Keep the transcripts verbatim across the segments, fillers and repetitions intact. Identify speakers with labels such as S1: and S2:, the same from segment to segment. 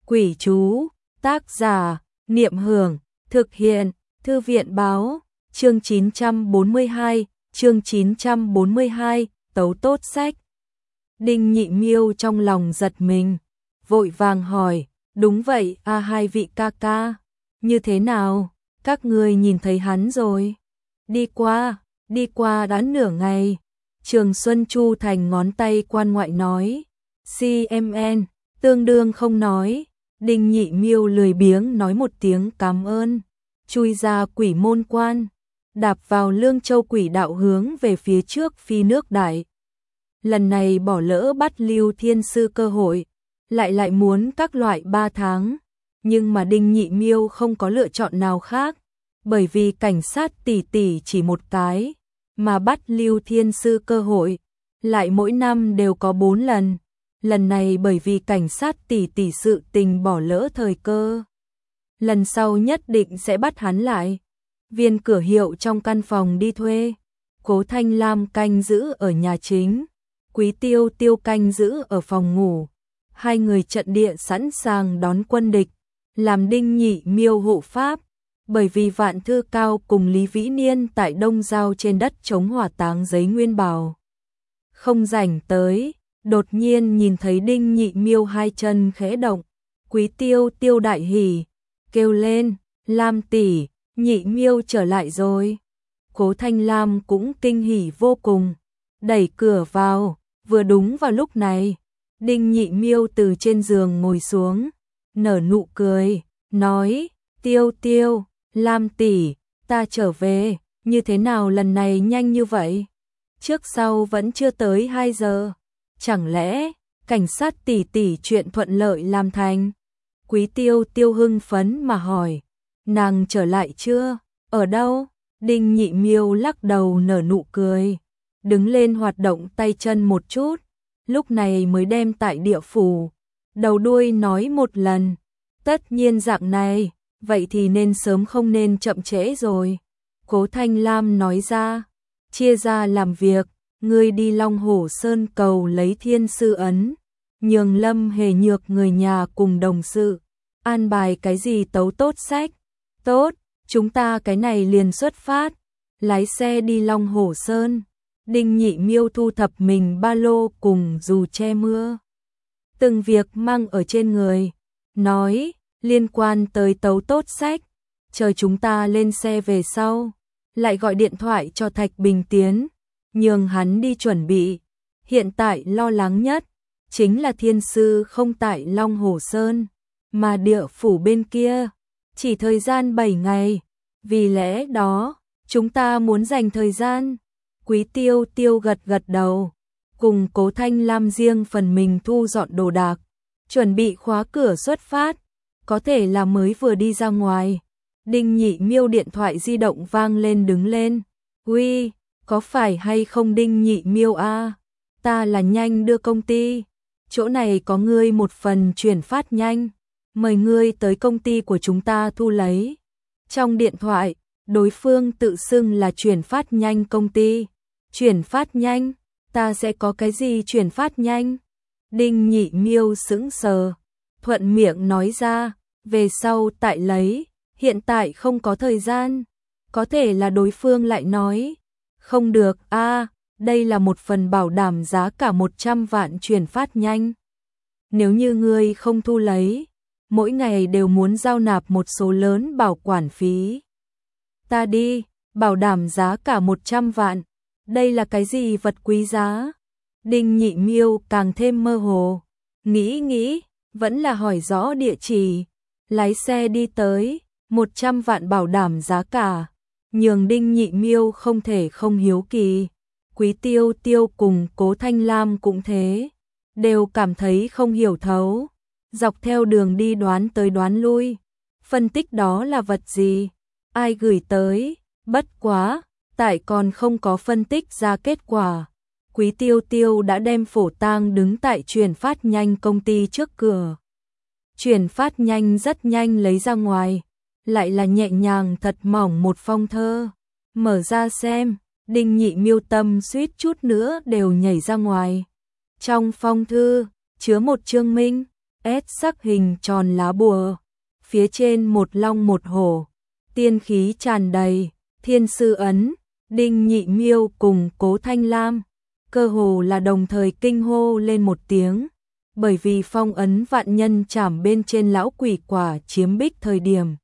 S1: Quỷ chú, tác giả, Niệm Hưởng, thực hiện, Thư viện báo, chương chín trăm bốn mươi hai, chương chín trăm bốn mươi hai, tấu tốt sách. Đinh Nhị Miêu trong lòng giật mình, vội vàng hỏi, đúng vậy, a à, hai vị ca ca, như thế nào, các người nhìn thấy hắn rồi? Đi qua, đi qua đã nửa ngày. Trường Xuân Chu thành ngón tay quan ngoại nói, xê em en, tương đương không nói. Đinh Nhị Miêu lười biếng nói một tiếng cảm ơn, chui ra quỷ môn quan, đạp vào Lương Châu quỷ đạo hướng về phía trước phi nước đại. Lần này bỏ lỡ bắt Lưu Thiên Sư cơ hội, lại lại muốn các loại ba tháng, nhưng mà Đinh Nhị Miêu không có lựa chọn nào khác, bởi vì cảnh sát tỷ tỷ chỉ một cái, mà bắt Lưu Thiên Sư cơ hội, lại mỗi năm đều có bốn lần. Lần này bởi vì cảnh sát tỷ tỷ sự tình bỏ lỡ thời cơ. Lần sau nhất định sẽ bắt hắn lại. Viên cửa hiệu trong căn phòng đi thuê. Cố Thanh Lam canh giữ ở nhà chính. Quý Tiêu Tiêu canh giữ ở phòng ngủ. Hai người trận địa sẵn sàng đón quân địch. Làm Đinh Nhị Miêu hộ pháp. Bởi vì Vạn Thư Cao cùng Lý Vĩ Niên tại Đông Giao trên đất chống hỏa táng giấy nguyên bảo. Không rảnh tới. Đột nhiên nhìn thấy Đinh Nhị Miêu hai chân khẽ động, Quý Tiêu Tiêu đại hỉ, kêu lên, Lam tỷ, Nhị Miêu trở lại rồi. Cố Thanh Lam cũng kinh hỉ vô cùng, đẩy cửa vào, vừa đúng vào lúc này, Đinh Nhị Miêu từ trên giường ngồi xuống, nở nụ cười, nói, Tiêu Tiêu, Lam tỷ, ta trở về, như thế nào lần này nhanh như vậy? Trước sau vẫn chưa tới hai giờ. Chẳng lẽ, cảnh sát tỷ tỷ chuyện thuận lợi làm thành? Quý Tiêu Tiêu hưng phấn mà hỏi, nàng trở lại chưa? Ở đâu? Đinh Nhị Miêu lắc đầu nở nụ cười, đứng lên hoạt động tay chân một chút, lúc này mới đem tại địa phủ, đầu đuôi nói một lần, tất nhiên dạng này, vậy thì nên sớm không nên chậm trễ rồi. Cố Thanh Lam nói ra, chia ra làm việc. Ngươi đi Long Hổ Sơn cầu lấy Thiên Sư ấn, nhường Lâm Hề Nhược người nhà cùng đồng sự, an bài cái gì tấu tốt sách. Tốt, chúng ta cái này liền xuất phát, lái xe đi Long Hổ Sơn. Đinh Nhị Miêu thu thập mình ba lô cùng dù che mưa, từng việc mang ở trên người, nói, liên quan tới tấu tốt sách, chờ chúng ta lên xe về sau, lại gọi điện thoại cho Thạch Bình Tiến. Nhường hắn đi chuẩn bị, hiện tại lo lắng nhất, chính là Thiên Sư không tại Long Hổ Sơn, mà địa phủ bên kia, chỉ thời gian bảy ngày, vì lẽ đó, chúng ta muốn dành thời gian. Quý Tiêu Tiêu gật gật đầu, cùng Cố Thanh Lam riêng phần mình thu dọn đồ đạc, chuẩn bị khóa cửa xuất phát, có thể là mới vừa đi ra ngoài. Đinh Nhị Miêu điện thoại di động vang lên đứng lên, uy, có phải hay không Đinh Nhị Miêu a? À? Ta là nhanh đưa công ty, chỗ này có ngươi một phần chuyển phát nhanh, mời ngươi tới công ty của chúng ta thu lấy. Trong điện thoại, đối phương tự xưng là chuyển phát nhanh công ty. Chuyển phát nhanh, ta sẽ có cái gì chuyển phát nhanh? Đinh Nhị Miêu sững sờ, thuận miệng nói ra, về sau tại lấy, hiện tại không có thời gian. Có thể là đối phương lại nói, không được a, à, đây là một phần bảo đảm giá cả một trăm vạn chuyển phát nhanh. Nếu như ngươi không thu lấy, mỗi ngày đều muốn giao nạp một số lớn bảo quản phí. Ta đi, bảo đảm giá cả một trăm vạn, đây là cái gì vật quý giá? Đinh Nhị Miêu càng thêm mơ hồ, nghĩ nghĩ, vẫn là hỏi rõ địa chỉ, lái xe đi tới, một trăm vạn bảo đảm giá cả. Nhường Đinh Nhị Miêu không thể không hiếu kỳ, Quý Tiêu Tiêu cùng Cố Thanh Lam cũng thế, đều cảm thấy không hiểu thấu, dọc theo đường đi đoán tới đoán lui, phân tích đó là vật gì, ai gửi tới, bất quá, tại còn không có phân tích ra kết quả. Quý Tiêu Tiêu đã đem phổ tang đứng tại chuyển phát nhanh công ty trước cửa. Chuyển phát nhanh rất nhanh lấy ra ngoài. Lại là nhẹ nhàng thật mỏng một phong thơ, mở ra xem, Đinh Nhị Miêu tâm suýt chút nữa đều nhảy ra ngoài. Trong phong thư, chứa một chương minh, S sắc hình tròn lá bùa, phía trên một long một hổ, tiên khí tràn đầy, thiên sư ấn, Đinh Nhị Miêu cùng Cố Thanh Lam, cơ hồ là đồng thời kinh hô lên một tiếng, bởi vì phong ấn vạn nhân trảm bên trên lão quỷ quả chiếm bích thời điểm.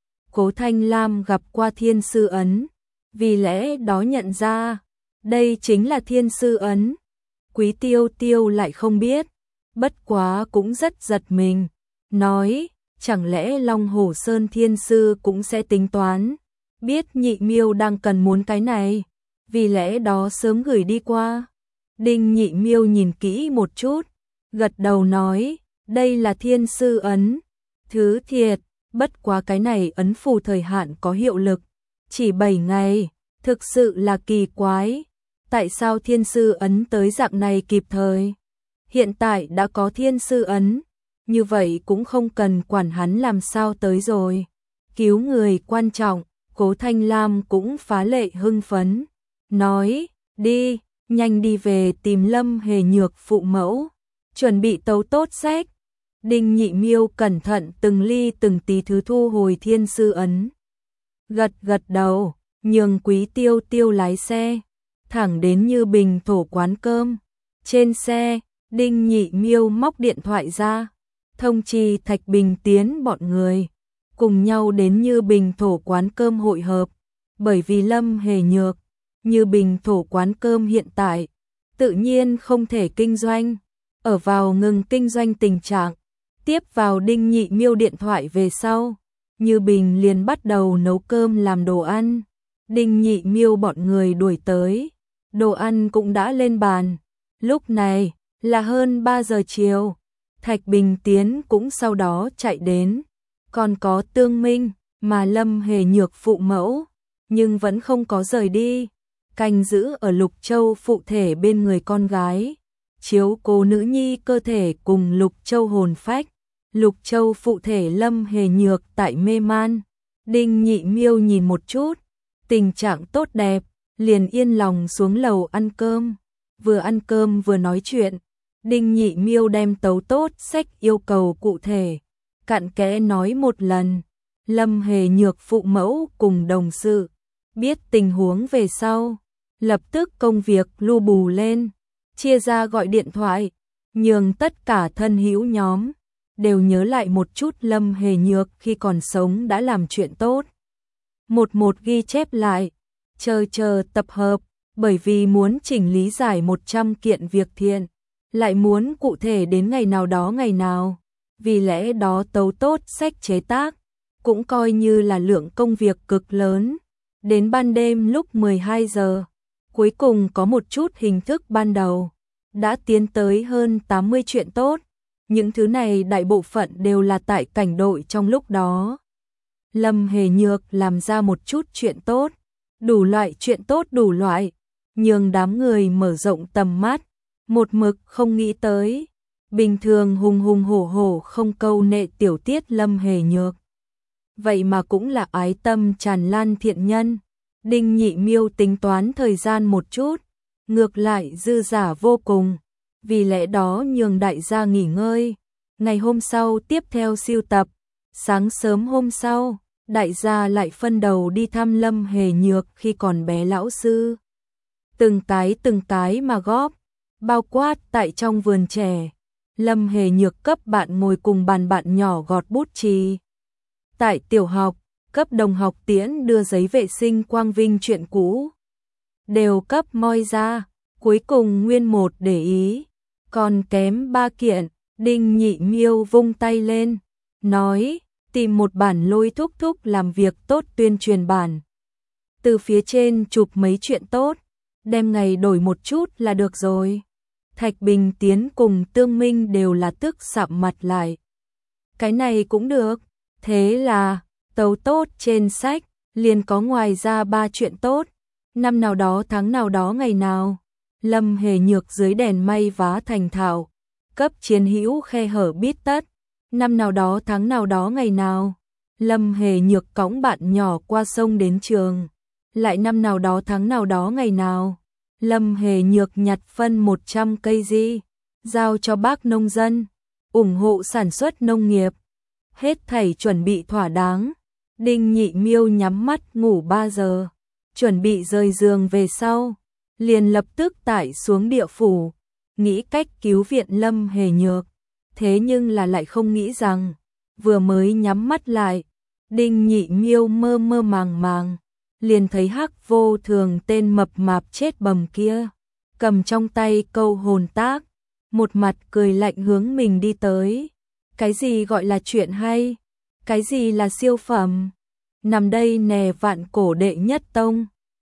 S1: Cố Thanh Lam gặp qua thiên sư ấn, vì lẽ đó nhận ra, đây chính là thiên sư ấn. Quý Tiêu Tiêu lại không biết, bất quá cũng rất giật mình, nói, chẳng lẽ Long Hổ Sơn thiên sư cũng sẽ tính toán, biết Nhị Miêu đang cần muốn cái này, vì lẽ đó sớm gửi đi qua. Đinh Nhị Miêu nhìn kỹ một chút, gật đầu nói, đây là thiên sư ấn, thứ thiệt, bất quá cái này ấn phù thời hạn có hiệu lực, chỉ bảy ngày, thực sự là kỳ quái, tại sao thiên sư ấn tới dạng này kịp thời? Hiện tại đã có thiên sư ấn, như vậy cũng không cần quản hắn làm sao tới rồi. Cứu người quan trọng, Cố Thanh Lam cũng phá lệ hưng phấn, nói, đi, nhanh đi về tìm Lâm Hề Nhược phụ mẫu, chuẩn bị tấu tốt sách. Đinh Nhị Miêu cẩn thận từng ly từng tí thứ thu hồi thiên sư ấn. Gật gật đầu, nhường Quý Tiêu Tiêu lái xe, thẳng đến Như Bình thổ quán cơm. Trên xe, Đinh Nhị Miêu móc điện thoại ra, thông chi Thạch Bình Tiến bọn người, cùng nhau đến Như Bình thổ quán cơm hội hợp, bởi vì Lâm Hề Nhược, Như Bình thổ quán cơm hiện tại, tự nhiên không thể kinh doanh, ở vào ngừng kinh doanh tình trạng. Tiếp vào Đinh Nhị Miêu điện thoại về sau, Như Bình liền bắt đầu nấu cơm làm đồ ăn. Đinh Nhị Miêu bọn người đuổi tới, đồ ăn cũng đã lên bàn. Lúc này là hơn ba giờ chiều, Thạch Bình Tiến cũng sau đó chạy đến, còn có Tương Minh, mà Lâm Hề Nhược phụ mẫu, nhưng vẫn không có rời đi, canh giữ ở Lục Châu phụ thể bên người con gái, chiếu cố nữ nhi cơ thể cùng Lục Châu hồn phách. Lục Châu phụ thể Lâm Hề Nhược tại mê man, Đinh Nhị Miêu nhìn một chút, tình trạng tốt đẹp, liền yên lòng xuống lầu ăn cơm. Vừa ăn cơm vừa nói chuyện, Đinh Nhị Miêu đem tấu tốt sách yêu cầu cụ thể, cặn kẽ nói một lần. Lâm Hề Nhược phụ mẫu cùng đồng sự, biết tình huống về sau, lập tức công việc lu bù lên, chia ra gọi điện thoại, nhường tất cả thân hữu nhóm đều nhớ lại một chút Lâm Hề Nhược khi còn sống đã làm chuyện tốt. Một một ghi chép lại, chờ chờ tập hợp, bởi vì muốn chỉnh lý giải một trăm kiện việc thiện, lại muốn cụ thể đến ngày nào đó ngày nào, vì lẽ đó tấu tốt sách chế tác, cũng coi như là lượng công việc cực lớn. Đến ban đêm lúc mười hai giờ, cuối cùng có một chút hình thức ban đầu, đã tiến tới hơn tám mươi chuyện tốt. Những thứ này đại bộ phận đều là tại cảnh đội trong lúc đó. Lâm Hề Nhược làm ra một chút chuyện tốt, đủ loại chuyện tốt đủ loại, nhường đám người mở rộng tầm mắt, một mực không nghĩ tới. Bình thường hùng hùng hổ hổ không câu nệ tiểu tiết Lâm Hề Nhược, vậy mà cũng là ái tâm tràn lan thiện nhân. Đinh Nhị Miêu tính toán thời gian một chút, ngược lại dư giả vô cùng, vì lẽ đó nhường đại gia nghỉ ngơi. Ngày hôm sau tiếp theo siêu tập, sáng sớm hôm sau, đại gia lại phân đầu đi thăm Lâm Hề Nhược khi còn bé lão sư. Từng cái từng cái mà góp, bao quát tại trong vườn trẻ, Lâm Hề Nhược cấp bạn ngồi cùng bàn bạn nhỏ gọt bút chì. Tại tiểu học, cấp đồng học tiễn đưa giấy vệ sinh quang vinh chuyện cũ, đều cấp moi ra, cuối cùng nguyên một để ý, còn kém ba kiện. Đinh Nhị Miêu vung tay lên, nói, tìm một bản Lôi thúc thúc làm việc tốt tuyên truyền bản. Từ phía trên chụp mấy chuyện tốt, đem ngày đổi một chút là được rồi. Thạch Bình Tiến cùng Tương Minh đều là tức sạm mặt lại. Cái này cũng được, thế là, tấu tốt trên sách, liền có ngoài ra ba chuyện tốt. Năm nào đó tháng nào đó ngày nào, Lâm Hề Nhược dưới đèn may vá thành thạo, cấp chiến hữu khe hở bít tất. Năm nào đó tháng nào đó ngày nào, Lâm Hề Nhược cõng bạn nhỏ qua sông đến trường. Lại năm nào đó tháng nào đó ngày nào, Lâm Hề Nhược nhặt phân một trăm cây di, giao cho bác nông dân. ủng hộ sản xuất nông nghiệp. Hết thảy chuẩn bị thỏa đáng. Đinh Nhị Miêu nhắm mắt ngủ ba giờ, chuẩn bị rời giường về sau, liền lập tức tải xuống địa phủ, nghĩ cách cứu viện Lâm Hề Nhược. Thế nhưng là lại không nghĩ rằng, vừa mới nhắm mắt lại, Đinh Nhị Miêu mơ mơ màng màng, liền thấy Hắc Vô Thường tên mập mạp chết bầm kia, cầm trong tay câu hồn tác, một mặt cười lạnh hướng mình đi tới. Cái gì gọi là chuyện hay? Cái gì là siêu phẩm? Nằm đây nè vạn cổ đệ nhất tông.